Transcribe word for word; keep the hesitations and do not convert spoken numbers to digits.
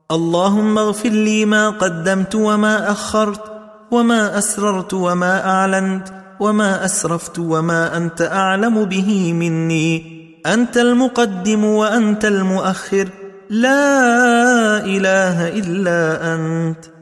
اللهم اغفر لي ما قدمت وما أخرت وما أسررت وما أعلنت وما أسرفت وما أنت أعلم به مني. أنت المقدم وأنت المؤخر، لا إله إلا أنت.